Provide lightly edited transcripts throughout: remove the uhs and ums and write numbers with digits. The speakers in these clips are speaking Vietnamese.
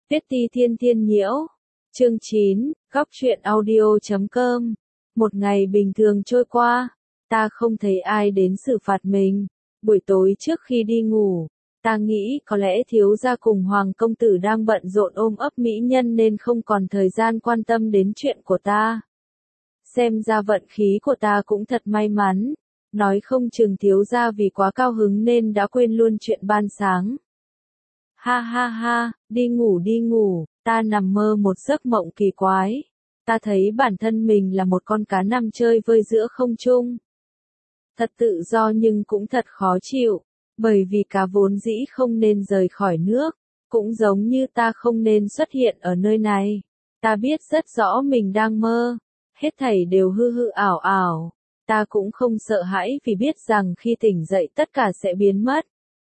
Viết ti thiên thiên nhiễu. Chương 9, góc truyện audio.com. Một ngày bình thường trôi qua, ta không thấy ai đến xử phạt mình. Buổi tối trước khi đi ngủ, ta nghĩ có lẽ thiếu gia cùng Hoàng công tử đang bận rộn ôm ấp mỹ nhân nên không còn thời gian quan tâm đến chuyện của ta. Xem ra vận khí của ta cũng thật may mắn, nói không chừng thiếu gia vì quá cao hứng nên đã quên luôn chuyện ban sáng. Ha ha ha, đi ngủ, ta nằm mơ một giấc mộng kỳ quái. Ta thấy bản thân mình là một con cá nằm chơi vơi giữa không trung. Thật tự do nhưng cũng thật khó chịu, bởi vì cá vốn dĩ không nên rời khỏi nước, cũng giống như ta không nên xuất hiện ở nơi này. Ta biết rất rõ mình đang mơ, hết thảy đều hư hư ảo ảo. Ta cũng không sợ hãi vì biết rằng khi tỉnh dậy tất cả sẽ biến mất.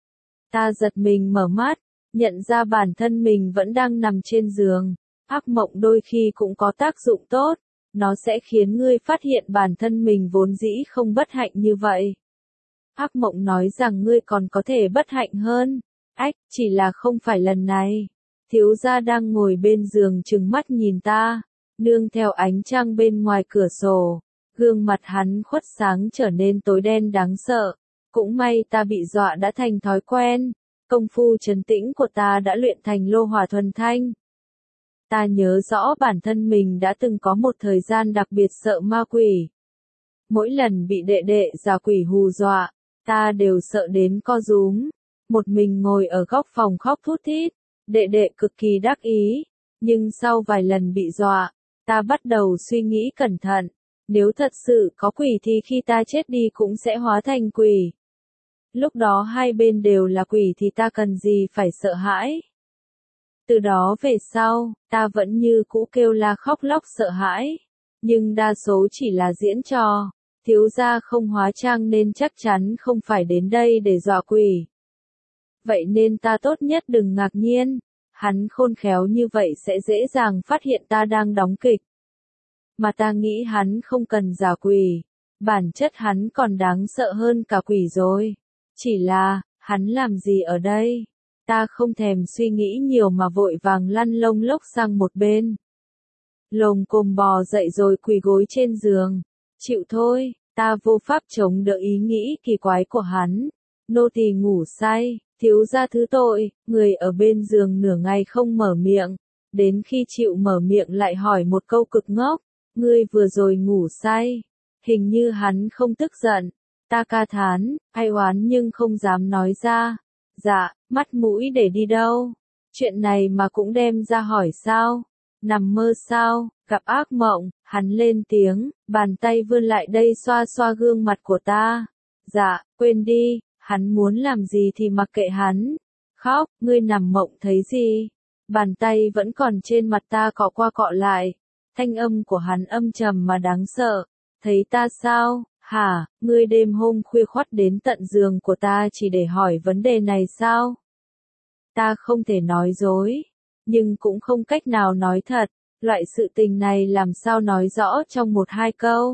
Ta giật mình mở mắt, nhận ra bản thân mình vẫn đang nằm trên giường. Ác mộng đôi khi cũng có tác dụng tốt, nó sẽ khiến ngươi phát hiện bản thân mình vốn dĩ không bất hạnh như vậy. Ác mộng nói rằng ngươi còn có thể bất hạnh hơn. Ách, chỉ là không phải lần này. Thiếu gia đang ngồi bên giường trừng mắt nhìn ta, nương theo ánh trăng bên ngoài cửa sổ. Gương mặt hắn khuất sáng trở nên tối đen đáng sợ. Cũng may ta bị dọa đã thành thói quen. Công phu trấn tĩnh của ta đã luyện thành lô hỏa thuần thanh. Ta nhớ rõ bản thân mình đã từng có một thời gian đặc biệt sợ ma quỷ. Mỗi lần bị đệ đệ già quỷ hù dọa, ta đều sợ đến co rúm. Một mình ngồi ở góc phòng khóc thút thít, đệ đệ cực kỳ đắc ý. Nhưng sau vài lần bị dọa, ta bắt đầu suy nghĩ cẩn thận. Nếu thật sự có quỷ thì khi ta chết đi cũng sẽ hóa thành quỷ. Lúc đó hai bên đều là quỷ thì ta cần gì phải sợ hãi. Từ đó về sau, ta vẫn như cũ kêu la khóc lóc sợ hãi. Nhưng đa số chỉ là diễn trò. Thiếu gia không hóa trang nên chắc chắn không phải đến đây để dọa quỷ. Vậy nên ta tốt nhất đừng ngạc nhiên. Hắn khôn khéo như vậy sẽ dễ dàng phát hiện ta đang đóng kịch. Mà ta nghĩ hắn không cần giả quỷ. Bản chất hắn còn đáng sợ hơn cả quỷ rồi. Chỉ là, hắn làm gì ở đây? Ta không thèm suy nghĩ nhiều mà vội vàng lăn lông lốc sang một bên. Lồm cồm bò dậy rồi quỳ gối trên giường. Chịu thôi, ta vô pháp chống đỡ ý nghĩ kỳ quái của hắn. Nô tỳ ngủ say, thiếu gia thứ tội, người ở bên giường nửa ngày không mở miệng. Đến khi chịu mở miệng lại hỏi một câu cực ngốc. Ngươi vừa rồi ngủ say. Hình như hắn không tức giận. Ta ca thán, ai oán nhưng không dám nói ra. Dạ, mắt mũi để đi đâu? Chuyện này mà cũng đem ra hỏi sao? Nằm mơ sao? Gặp ác mộng, hắn lên tiếng, bàn tay vươn lại đây xoa xoa gương mặt của ta. Dạ, quên đi, hắn muốn làm gì thì mặc kệ hắn. Khóc, ngươi nằm mộng thấy gì? Bàn tay vẫn còn trên mặt ta cọ qua cọ lại. Thanh âm của hắn âm trầm mà đáng sợ. Thấy ta sao? Hả, ngươi đêm hôm khuya khoắt đến tận giường của ta chỉ để hỏi vấn đề này sao? Ta không thể nói dối, nhưng cũng không cách nào nói thật, loại sự tình này làm sao nói rõ trong một hai câu.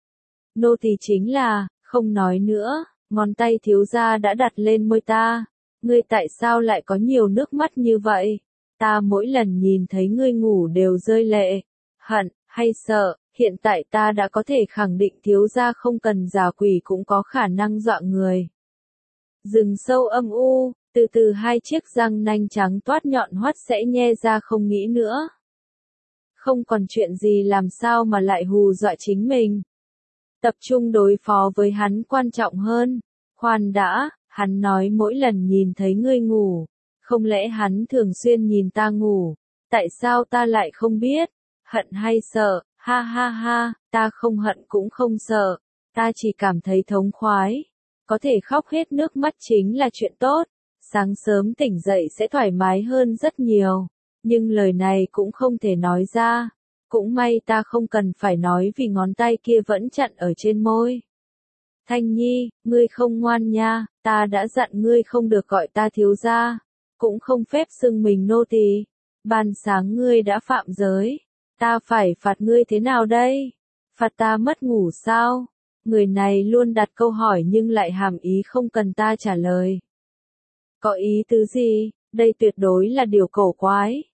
Nô tỳ chính là, không nói nữa, ngón tay thiếu gia đã đặt lên môi ta. Ngươi tại sao lại có nhiều nước mắt như vậy? Ta mỗi lần nhìn thấy ngươi ngủ đều rơi lệ, hận, hay sợ. Hiện tại ta đã có thể khẳng định thiếu gia không cần giả quỷ cũng có khả năng dọa người. Rừng sâu âm u, từ từ hai chiếc răng nanh trắng toát nhọn hoắt sẽ nhe ra không nghĩ nữa. Không còn chuyện gì làm sao mà lại hù dọa chính mình. Tập trung đối phó với hắn quan trọng hơn. Khoan đã, hắn nói mỗi lần nhìn thấy ngươi ngủ. Không lẽ hắn thường xuyên nhìn ta ngủ? Tại sao ta lại không biết? Hận hay sợ? Ha ha ha, ta không hận cũng không sợ, ta chỉ cảm thấy thống khoái. Có thể khóc hết nước mắt chính là chuyện tốt, sáng sớm tỉnh dậy sẽ thoải mái hơn rất nhiều. Nhưng lời này cũng không thể nói ra. Cũng may ta không cần phải nói vì ngón tay kia vẫn chặn ở trên môi. Thanh Nhi, ngươi không ngoan nha, ta đã dặn ngươi không được gọi ta thiếu gia, cũng không phép xưng mình nô tỳ. Ban sáng ngươi đã phạm giới. Ta phải phạt ngươi thế nào đây? Phạt ta mất ngủ sao? Người này luôn đặt câu hỏi nhưng lại hàm ý không cần ta trả lời. Có ý tứ gì? Đây tuyệt đối là điều cổ quái.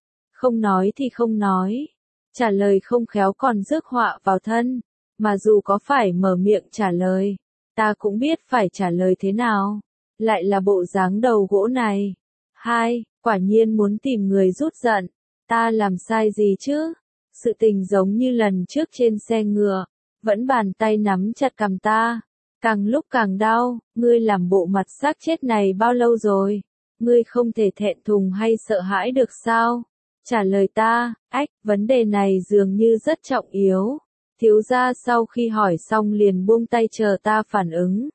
Không nói thì không nói. Trả lời không khéo còn rước họa vào thân. Mà dù có phải mở miệng trả lời, ta cũng biết phải trả lời thế nào. Lại là bộ dáng đầu gỗ này. 2. Quả nhiên muốn tìm người rút giận. Ta làm sai gì chứ? Sự tình giống như lần trước trên xe ngựa. Vẫn bàn tay nắm chặt cằm ta. Càng lúc càng đau. Ngươi làm bộ mặt xác chết này bao lâu rồi? Ngươi không thể thẹn thùng hay sợ hãi được sao? Trả lời ta, ách, vấn đề này dường như rất trọng yếu. Thiếu gia sau khi hỏi xong liền buông tay chờ ta phản ứng.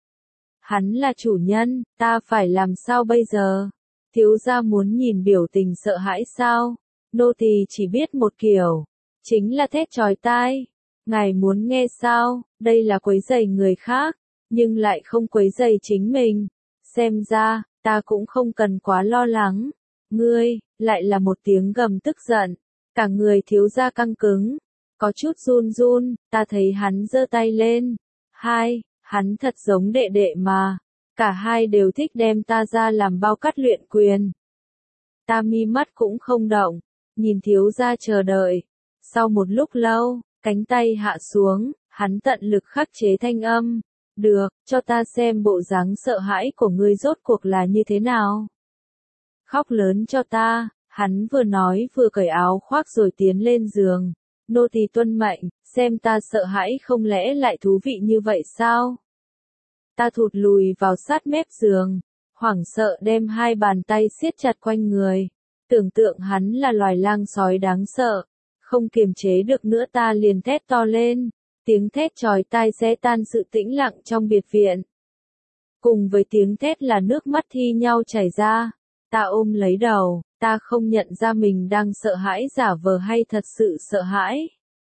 Hắn là chủ nhân, ta phải làm sao bây giờ? Thiếu gia muốn nhìn biểu tình sợ hãi sao? Nô tỳ chỉ biết một kiểu, chính là thét chói tai. Ngài muốn nghe sao? Đây là quấy rầy người khác, nhưng lại không quấy rầy chính mình. Xem ra, ta cũng không cần quá lo lắng. Ngươi, lại là một tiếng gầm tức giận. Cả người thiếu gia căng cứng, có chút run run, ta thấy hắn giơ tay lên. 2. Hắn thật giống đệ đệ mà. Cả hai đều thích đem ta ra làm bao cắt luyện quyền. Ta mi mắt cũng không động, nhìn thiếu gia chờ đợi. Sau một lúc lâu, cánh tay hạ xuống, hắn tận lực khắc chế thanh âm. Được, cho ta xem bộ dáng sợ hãi của ngươi rốt cuộc là như thế nào. Khóc lớn cho ta, hắn vừa nói vừa cởi áo khoác rồi tiến lên giường. Nô tỳ tuân mệnh, xem ta sợ hãi không lẽ lại thú vị như vậy sao? Ta thụt lùi vào sát mép giường, hoảng sợ đem hai bàn tay siết chặt quanh người. Tưởng tượng hắn là loài lang sói đáng sợ, không kiềm chế được nữa ta liền thét to lên. Tiếng thét chói tai xé tan sự tĩnh lặng trong biệt viện. Cùng với tiếng thét là nước mắt thi nhau chảy ra. Ta ôm lấy đầu, ta không nhận ra mình đang sợ hãi giả vờ hay thật sự sợ hãi.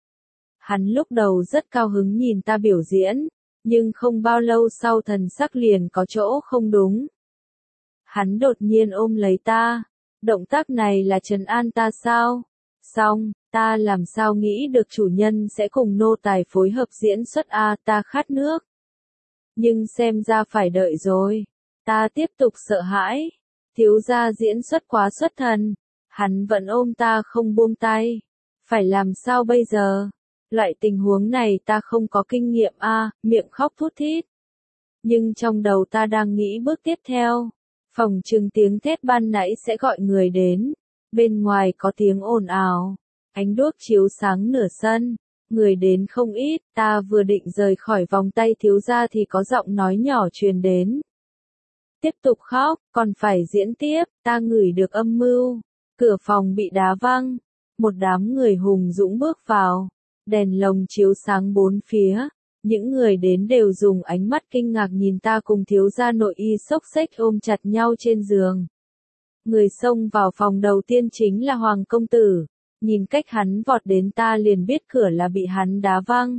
Hắn lúc đầu rất cao hứng nhìn ta biểu diễn, nhưng không bao lâu sau thần sắc liền có chỗ không đúng. Hắn đột nhiên ôm lấy ta, động tác này là trấn an ta sao? Xong, ta làm sao nghĩ được chủ nhân sẽ cùng nô tài phối hợp diễn xuất ta khát nước. Nhưng xem ra phải đợi rồi. Ta tiếp tục sợ hãi. Thiếu gia diễn xuất quá xuất thần. Hắn vẫn ôm ta không buông tay. Phải làm sao bây giờ? Loại tình huống này ta không có kinh nghiệm miệng khóc thút thít. Nhưng trong đầu ta đang nghĩ bước tiếp theo. Phòng trừng tiếng thét ban nãy sẽ gọi người đến. Bên ngoài có tiếng ồn ào. Ánh đuốc chiếu sáng nửa sân. Người đến không ít, ta vừa định rời khỏi vòng tay thiếu gia thì có giọng nói nhỏ truyền đến. Tiếp tục khóc, còn phải diễn tiếp, ta ngửi được âm mưu. Cửa phòng bị đá văng. Một đám người hùng dũng bước vào. Đèn lồng chiếu sáng bốn phía. Những người đến đều dùng ánh mắt kinh ngạc nhìn ta cùng thiếu gia nội y xốc xếch ôm chặt nhau trên giường. Người xông vào phòng đầu tiên chính là Hoàng công tử. Nhìn cách hắn vọt đến ta liền biết cửa là bị hắn đá văng.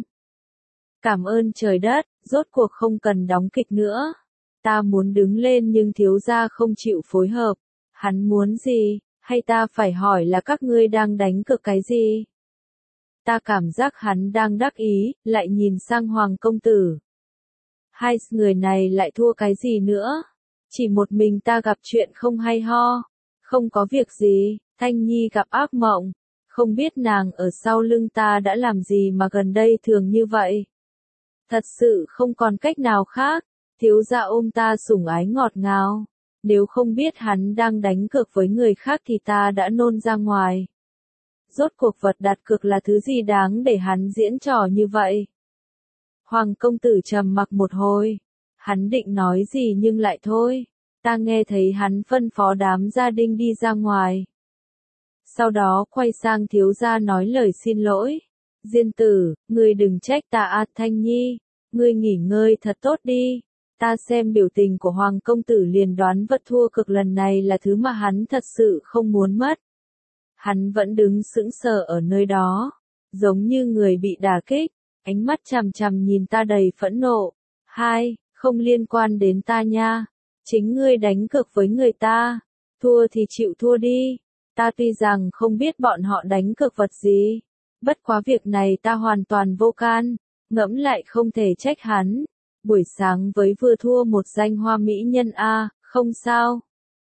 Cảm ơn trời đất, rốt cuộc không cần đóng kịch nữa. Ta muốn đứng lên nhưng thiếu gia không chịu phối hợp. Hắn muốn gì, hay ta phải hỏi là các ngươi đang đánh cược cái gì? Ta cảm giác hắn đang đắc ý, lại nhìn sang Hoàng công tử. Hai người này lại thua cái gì nữa? Chỉ một mình ta gặp chuyện không hay ho. Không có việc gì, Thanh Nhi gặp ác mộng. Không biết nàng ở sau lưng ta đã làm gì mà gần đây thường như vậy. Thật sự không còn cách nào khác. Thiếu gia ôm ta sủng ái ngọt ngào. Nếu không biết hắn đang đánh cược với người khác thì ta đã nôn ra ngoài. Rốt cuộc vật đặt cược là thứ gì đáng để hắn diễn trò như vậy? Hoàng công tử trầm mặc một hồi. Hắn định nói gì nhưng lại thôi. Ta nghe thấy hắn phân phó đám gia đình đi ra ngoài. Sau đó quay sang thiếu gia nói lời xin lỗi. Diên tử, ngươi đừng trách ta Thanh Nhi. Ngươi nghỉ ngơi thật tốt đi. Ta xem biểu tình của Hoàng công tử liền đoán vật thua cực lần này là thứ mà hắn thật sự không muốn mất. Hắn vẫn đứng sững sờ ở nơi đó, giống như người bị đả kích, ánh mắt chằm chằm nhìn ta đầy phẫn nộ. 2. Không liên quan đến ta nha. Chính ngươi đánh cược với người ta. Thua thì chịu thua đi. Ta tuy rằng không biết bọn họ đánh cược vật gì. Bất quá việc này ta hoàn toàn vô can. Ngẫm lại không thể trách hắn. Buổi sáng với vừa thua một danh hoa mỹ nhân không sao.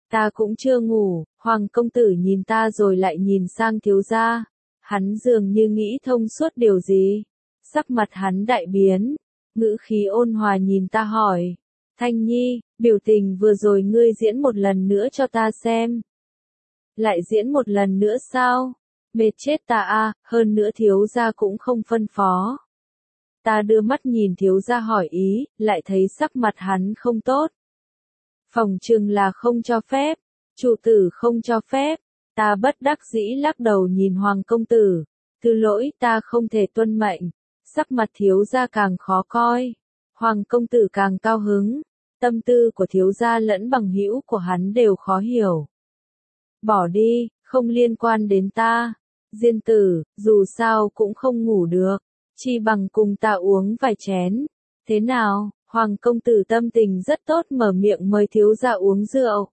Ta cũng chưa ngủ, Hoàng công tử nhìn ta rồi lại nhìn sang thiếu gia. Hắn dường như nghĩ thông suốt điều gì. Sắc mặt hắn đại biến, ngữ khí ôn hòa nhìn ta hỏi. Thanh Nhi, biểu tình vừa rồi ngươi diễn một lần nữa cho ta xem. Lại diễn một lần nữa sao? Mệt chết ta a, hơn nữa thiếu gia cũng không phân phó. Ta đưa mắt nhìn thiếu gia hỏi ý, lại thấy sắc mặt hắn không tốt. Phòng trừng là không cho phép, chủ tử không cho phép. Ta bất đắc dĩ lắc đầu nhìn Hoàng công tử. Thứ lỗi ta không thể tuân mệnh. Sắc mặt thiếu gia càng khó coi. Hoàng công tử càng cao hứng. Tâm tư của thiếu gia lẫn bằng hữu của hắn đều khó hiểu. Bỏ đi, không liên quan đến ta. Diên tử, dù sao cũng không ngủ được. Chi bằng cùng ta uống vài chén. Thế nào, Hoàng công tử tâm tình rất tốt mở miệng mời thiếu gia uống rượu.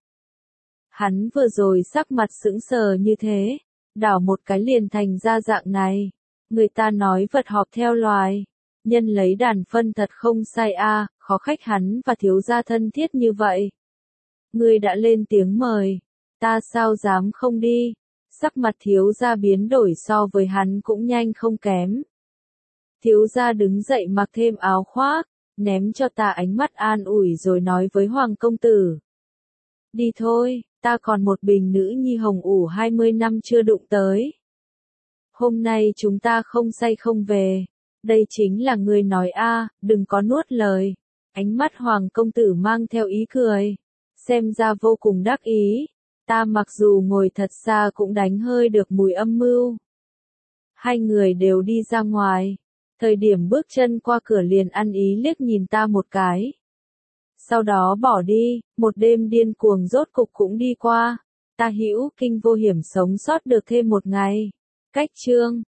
Hắn vừa rồi sắc mặt sững sờ như thế, đảo một cái liền thành ra dạng này. Người ta nói vật họp theo loài, nhân lấy đàn phân thật không sai a, khó khách hắn và thiếu gia thân thiết như vậy. Ngươi đã lên tiếng mời, ta sao dám không đi, sắc mặt thiếu gia biến đổi so với hắn cũng nhanh không kém. Thiếu gia đứng dậy mặc thêm áo khoác, ném cho ta ánh mắt an ủi rồi nói với Hoàng công tử. Đi thôi, ta còn một bình nữ nhi hồng ủ 20 năm chưa đụng tới. Hôm nay chúng ta không say không về. Đây chính là ngươi nói a, đừng có nuốt lời. Ánh mắt Hoàng công tử mang theo ý cười. Xem ra vô cùng đắc ý. Ta mặc dù ngồi thật xa cũng đánh hơi được mùi âm mưu. Hai người đều đi ra ngoài. Thời điểm bước chân qua cửa liền ăn ý liếc nhìn ta một cái. Sau đó bỏ đi, một đêm điên cuồng rốt cục cũng đi qua. Ta hữu kinh vô hiểm sống sót được thêm một ngày. Cách chương